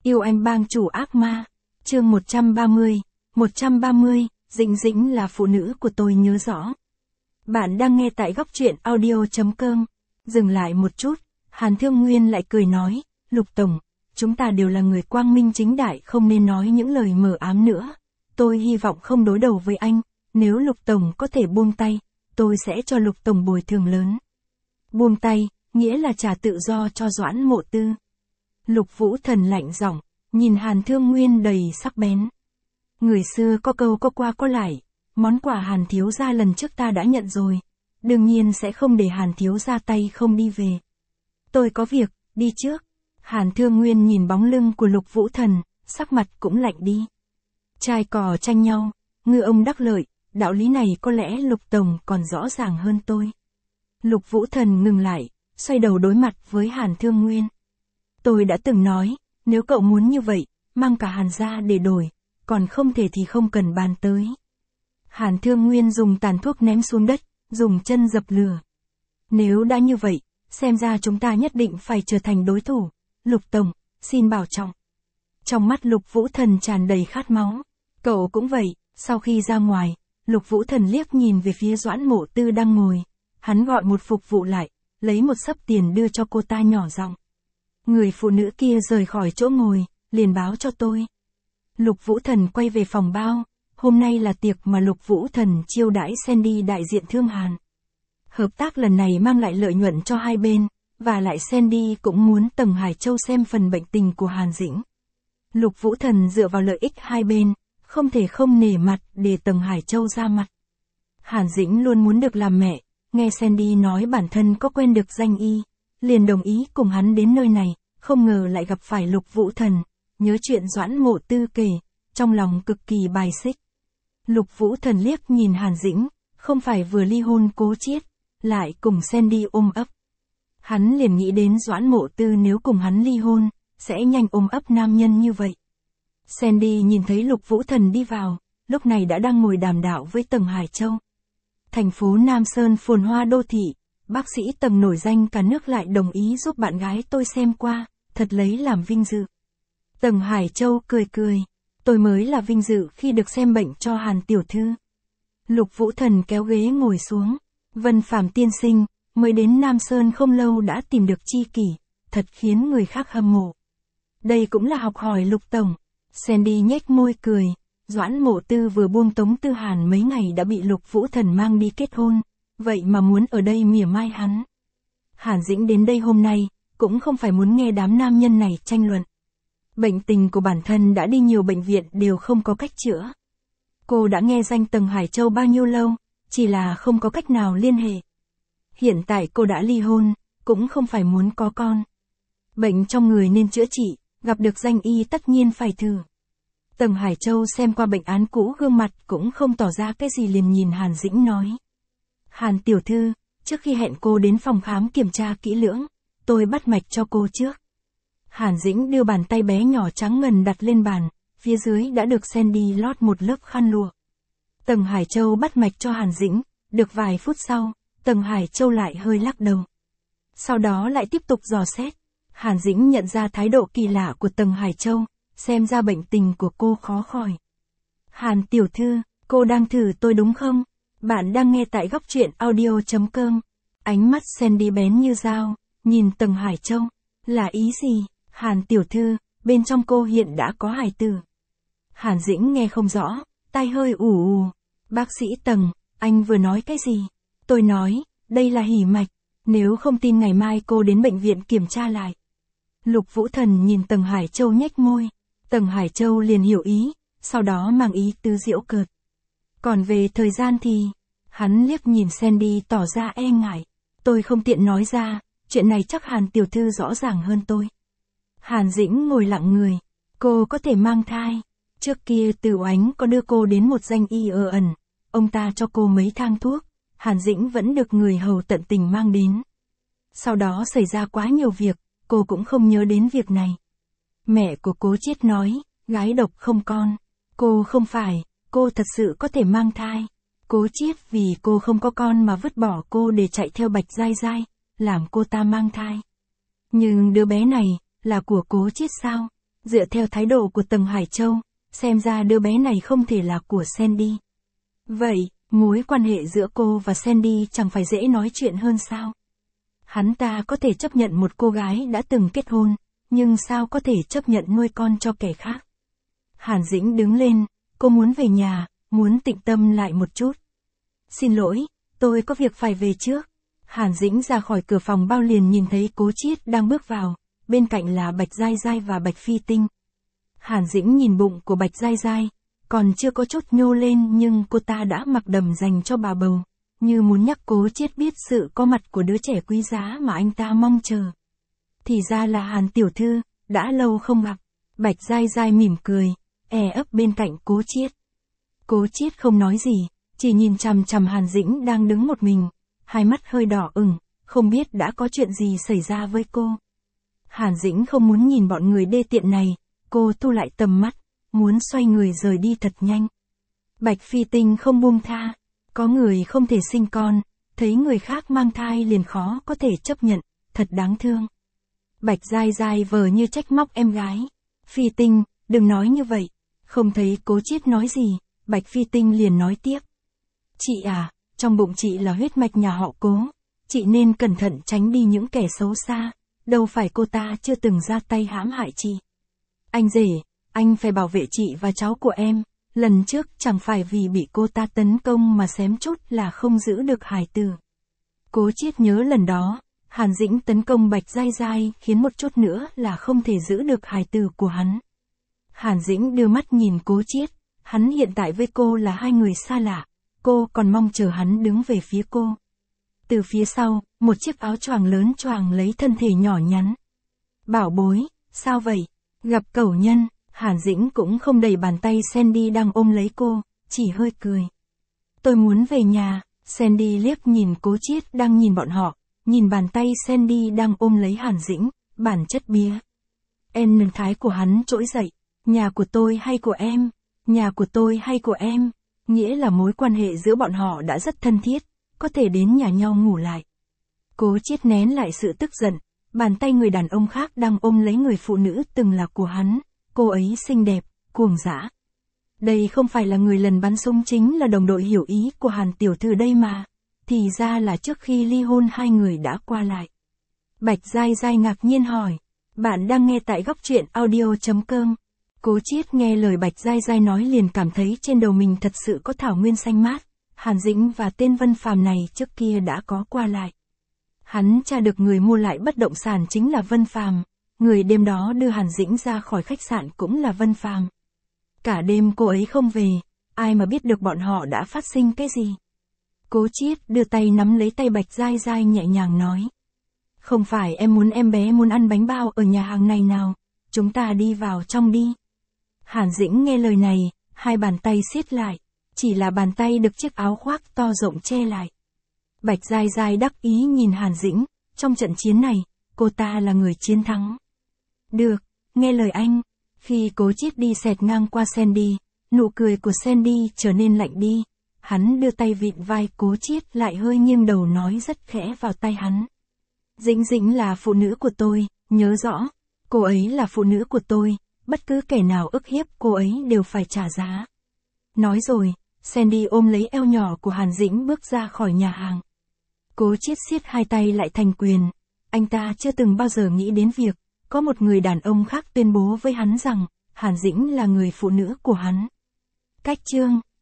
Yêu anh bang chủ ác ma. Chương 130. 130, Dĩnh Dĩnh là phụ nữ của tôi nhớ rõ. Bạn đang nghe tại góc truyện audio.com. Dừng lại một chút, Hàn Thương Nguyên lại cười nói, Lục Tổng, chúng ta đều là người quang minh chính đại, không nên nói những lời mờ ám nữa. Tôi hy vọng không đối đầu với anh, nếu Lục Tổng có thể buông tay, tôi sẽ cho Lục Tổng bồi thường lớn. Buông tay, nghĩa là trả tự do cho Doãn Mộ Tư. Lục Vũ Thần lạnh giọng, nhìn Hàn Thương Nguyên đầy sắc bén. Người xưa có câu có qua có lại, món quà Hàn thiếu gia lần trước ta đã nhận rồi, đương nhiên sẽ không để Hàn thiếu gia tay không đi về. Tôi có việc, đi trước. Hàn Thương Nguyên nhìn bóng lưng của Lục Vũ Thần, sắc mặt cũng lạnh đi. Trai cò tranh nhau, ngư ông đắc lợi, đạo lý này có lẽ Lục Tổng còn rõ ràng hơn tôi. Lục Vũ Thần ngừng lại, xoay đầu đối mặt với Hàn Thương Nguyên. Tôi đã từng nói, nếu cậu muốn như vậy, mang cả Hàn ra để đổi, còn không thể thì không cần bàn tới. Hàn Thương Nguyên dùng tàn thuốc ném xuống đất, dùng chân dập lửa. Nếu đã như vậy, xem ra chúng ta nhất định phải trở thành đối thủ. Lục Tổng, xin bảo trọng. Trong mắt Lục Vũ Thần tràn đầy khát máu. Cậu cũng vậy. Sau khi ra ngoài, Lục Vũ Thần liếc nhìn về phía Doãn Mộ Tư đang ngồi. Hắn gọi một phục vụ lại, lấy một xấp tiền đưa cho cô ta nhỏ giọng. Người phụ nữ kia rời khỏi chỗ ngồi, liền báo cho tôi. Lục Vũ Thần quay về phòng bao. Hôm nay là tiệc mà Lục Vũ Thần chiêu đãi Sandy đại diện Thương Hàn. Hợp tác lần này mang lại lợi nhuận cho hai bên, và lại Sandy cũng muốn Tầng Hải Châu xem phần bệnh tình của Hàn Dĩnh. Lục Vũ Thần dựa vào lợi ích hai bên, không thể không nể mặt để Tầng Hải Châu ra mặt. Hàn Dĩnh luôn muốn được làm mẹ, nghe Sandy nói bản thân có quen được danh y, liền đồng ý cùng hắn đến nơi này, không ngờ lại gặp phải Lục Vũ Thần, nhớ chuyện Doãn Mộ Tư kể, trong lòng cực kỳ bài xích. Lục Vũ Thần liếc nhìn Hàn Dĩnh, không phải vừa ly hôn Cố Chiết, lại cùng Sandy ôm ấp. Hắn liền nghĩ đến Doãn Mộ Tư nếu cùng hắn ly hôn, sẽ nhanh ôm ấp nam nhân như vậy. Sandy nhìn thấy Lục Vũ Thần đi vào, lúc này đã đang ngồi đàm đạo với Tầng Hải Châu. Thành phố Nam Sơn phồn hoa đô thị, bác sĩ Tầng nổi danh cả nước lại đồng ý giúp bạn gái tôi xem qua, thật lấy làm vinh dự. Tầng Hải Châu cười cười, tôi mới là vinh dự khi được xem bệnh cho Hàn tiểu thư. Lục Vũ Thần kéo ghế ngồi xuống, Vân Phàm tiên sinh, mới đến Nam Sơn không lâu đã tìm được tri kỷ, thật khiến người khác hâm mộ. Đây cũng là học hỏi Lục Tổng. Sandy nhếch môi cười, Doãn Mộ Tư vừa buông Tống Tư Hàn mấy ngày đã bị Lục Vũ Thần mang đi kết hôn, vậy mà muốn ở đây mỉa mai hắn. Hàn Dĩnh đến đây hôm nay, cũng không phải muốn nghe đám nam nhân này tranh luận. Bệnh tình của bản thân đã đi nhiều bệnh viện đều không có cách chữa. Cô đã nghe danh Tầng Hải Châu bao nhiêu lâu, chỉ là không có cách nào liên hệ. Hiện tại cô đã ly hôn, cũng không phải muốn có con. Bệnh trong người nên chữa trị, gặp được danh y tất nhiên phải thử. Tầng Hải Châu xem qua bệnh án cũ gương mặt cũng không tỏ ra cái gì liền nhìn Hàn Dĩnh nói. Hàn tiểu thư, trước khi hẹn cô đến phòng khám kiểm tra kỹ lưỡng, tôi bắt mạch cho cô trước. Hàn Dĩnh đưa bàn tay bé nhỏ trắng ngần đặt lên bàn, phía dưới đã được Sandy lót một lớp khăn lụa. Tầng Hải Châu bắt mạch cho Hàn Dĩnh, được vài phút sau, Tầng Hải Châu lại hơi lắc đầu. Sau đó lại tiếp tục dò xét. Hàn Dĩnh nhận ra thái độ kỳ lạ của Tầng Hải Châu, xem ra bệnh tình của cô khó khỏi. Hàn tiểu thư, cô đang thử tôi đúng không? Bạn đang nghe tại góc truyện audio.com. Ánh mắt Sandy bén như dao, nhìn Tầng Hải Châu. Là ý gì? Hàn tiểu thư, bên trong cô hiện đã có hài tử. Hàn Dĩnh nghe không rõ, tai hơi ù ù. Bác sĩ Tầng, anh vừa nói cái gì? Tôi nói, đây là hỉ mạch, nếu không tin ngày mai cô đến bệnh viện kiểm tra lại. Lục Vũ Thần nhìn Tầng Hải Châu nhếch môi, Tầng Hải Châu liền hiểu ý, sau đó mang ý tứ giễu cợt. Còn về thời gian thì, hắn liếc nhìn Sandy tỏ ra e ngại, tôi không tiện nói ra, chuyện này chắc Hàn tiểu thư rõ ràng hơn tôi. Hàn Dĩnh ngồi lặng người, cô có thể mang thai. Trước kia Từ Oánh có đưa cô đến một danh y ở ẩn, ông ta cho cô mấy thang thuốc, Hàn Dĩnh vẫn được người hầu tận tình mang đến. Sau đó xảy ra quá nhiều việc, cô cũng không nhớ đến việc này. Mẹ của Cố Chiết nói, gái độc không con. Cô không phải, cô thật sự có thể mang thai. Cố Chiết vì cô không có con mà vứt bỏ cô để chạy theo Bạch Giai Giai, làm cô ta mang thai. Nhưng đứa bé này, là của Cố Chiết sao? Dựa theo thái độ của Tầng Hải Châu, xem ra đứa bé này không thể là của Sandy. Vậy, mối quan hệ giữa cô và Sandy chẳng phải dễ nói chuyện hơn sao? Hắn ta có thể chấp nhận một cô gái đã từng kết hôn, nhưng sao có thể chấp nhận nuôi con cho kẻ khác? Hàn Dĩnh đứng lên, cô muốn về nhà, muốn tĩnh tâm lại một chút. Xin lỗi, tôi có việc phải về trước. Hàn Dĩnh ra khỏi cửa phòng bao liền nhìn thấy Cố Chiết đang bước vào, bên cạnh là Bạch Giai Giai và Bạch Phi Tinh. Hàn Dĩnh nhìn bụng của Bạch Giai Giai, còn chưa có chút nhô lên nhưng cô ta đã mặc đầm dành cho bà bầu, như muốn nhắc Cố Chiết biết sự có mặt của đứa trẻ quý giá mà anh ta mong chờ. Thì ra là Hàn tiểu thư, đã lâu không gặp. Bạch Giai Giai mỉm cười, ấp bên cạnh Cố Chiết. Cố Chiết không nói gì, chỉ nhìn chằm chằm Hàn Dĩnh đang đứng một mình, hai mắt hơi đỏ ửng, không biết đã có chuyện gì xảy ra với cô. Hàn Dĩnh không muốn nhìn bọn người đê tiện này, cô thu lại tầm mắt, muốn xoay người rời đi thật nhanh. Bạch Phi Tinh không buông tha, có người không thể sinh con, thấy người khác mang thai liền khó có thể chấp nhận, thật đáng thương. Bạch Giai Giai vờ như trách móc em gái. Phi Tinh, đừng nói như vậy. Không thấy Cố Chiết nói gì, Bạch Phi Tinh liền nói tiếp. Chị à, trong bụng chị là huyết mạch nhà họ Cố, chị nên cẩn thận tránh đi những kẻ xấu xa, đâu phải cô ta chưa từng ra tay hãm hại chị. Anh rể, anh phải bảo vệ chị và cháu của em, lần trước chẳng phải vì bị cô ta tấn công mà xém chút là không giữ được hài tử. Cố Chiết nhớ lần đó, Hàn Dĩnh tấn công Bạch Giai Giai khiến một chút nữa là không thể giữ được hài tử của hắn. Hàn Dĩnh đưa mắt nhìn Cố Chiết, hắn hiện tại với cô là hai người xa lạ, cô còn mong chờ hắn đứng về phía cô. Từ phía sau, một chiếc áo choàng lớn choàng lấy thân thể nhỏ nhắn. Bảo bối, sao vậy? Gặp cẩu nhân, Hàn Dĩnh cũng không đẩy bàn tay Sandy đang ôm lấy cô, chỉ hơi cười. Tôi muốn về nhà. Sandy liếc nhìn Cố Chiết đang nhìn bọn họ, nhìn bàn tay Sandy đang ôm lấy Hàn Dĩnh, bản chất bía. Nâng thái của hắn trỗi dậy, nhà của tôi hay của em, nhà của tôi hay của em, nghĩa là mối quan hệ giữa bọn họ đã rất thân thiết, có thể đến nhà nhau ngủ lại. Cố Chiết nén lại sự tức giận, bàn tay người đàn ông khác đang ôm lấy người phụ nữ từng là của hắn, cô ấy xinh đẹp, cuồng dã. Đây không phải là người lần bắn súng chính là đồng đội hiểu ý của Hàn tiểu thư đây mà, thì ra là trước khi ly hôn hai người đã qua lại. Bạch Giai Giai ngạc nhiên hỏi, bạn đang nghe tại góc truyện audio.com. Cố Chiết nghe lời Bạch Giai Giai nói liền cảm thấy trên đầu mình thật sự có thảo nguyên xanh mát, Hàn Dĩnh và tên Vân Phàm này trước kia đã có qua lại. Hắn tra được người mua lại bất động sản chính là Vân Phàm, người đêm đó đưa Hàn Dĩnh ra khỏi khách sạn cũng là Vân Phàm. Cả đêm cô ấy không về, ai mà biết được bọn họ đã phát sinh cái gì. Cố Chiết đưa tay nắm lấy tay Bạch Giai Giai nhẹ nhàng nói. Không phải em muốn em bé muốn ăn bánh bao ở nhà hàng này nào, chúng ta đi vào trong đi. Hàn Dĩnh nghe lời này, hai bàn tay siết lại, chỉ là bàn tay được chiếc áo khoác to rộng che lại. Bạch Giai Giai đắc ý nhìn Hàn Dĩnh, trong trận chiến này, cô ta là người chiến thắng. Được, nghe lời anh. Khi Cố Chiết đi xẹt ngang qua Sandy, nụ cười của Sandy trở nên lạnh đi. Hắn đưa tay vịn vai Cố Chiết lại hơi nghiêng đầu nói rất khẽ vào tai hắn. Dĩnh Dĩnh là phụ nữ của tôi, nhớ rõ. Cô ấy là phụ nữ của tôi, bất cứ kẻ nào ức hiếp cô ấy đều phải trả giá. Nói rồi, Sandy ôm lấy eo nhỏ của Hàn Dĩnh bước ra khỏi nhà hàng. Cố Chiết siết hai tay lại thành quyền. Anh ta chưa từng bao giờ nghĩ đến việc có một người đàn ông khác tuyên bố với hắn rằng Hàn Dĩnh là người phụ nữ của hắn. Cách chương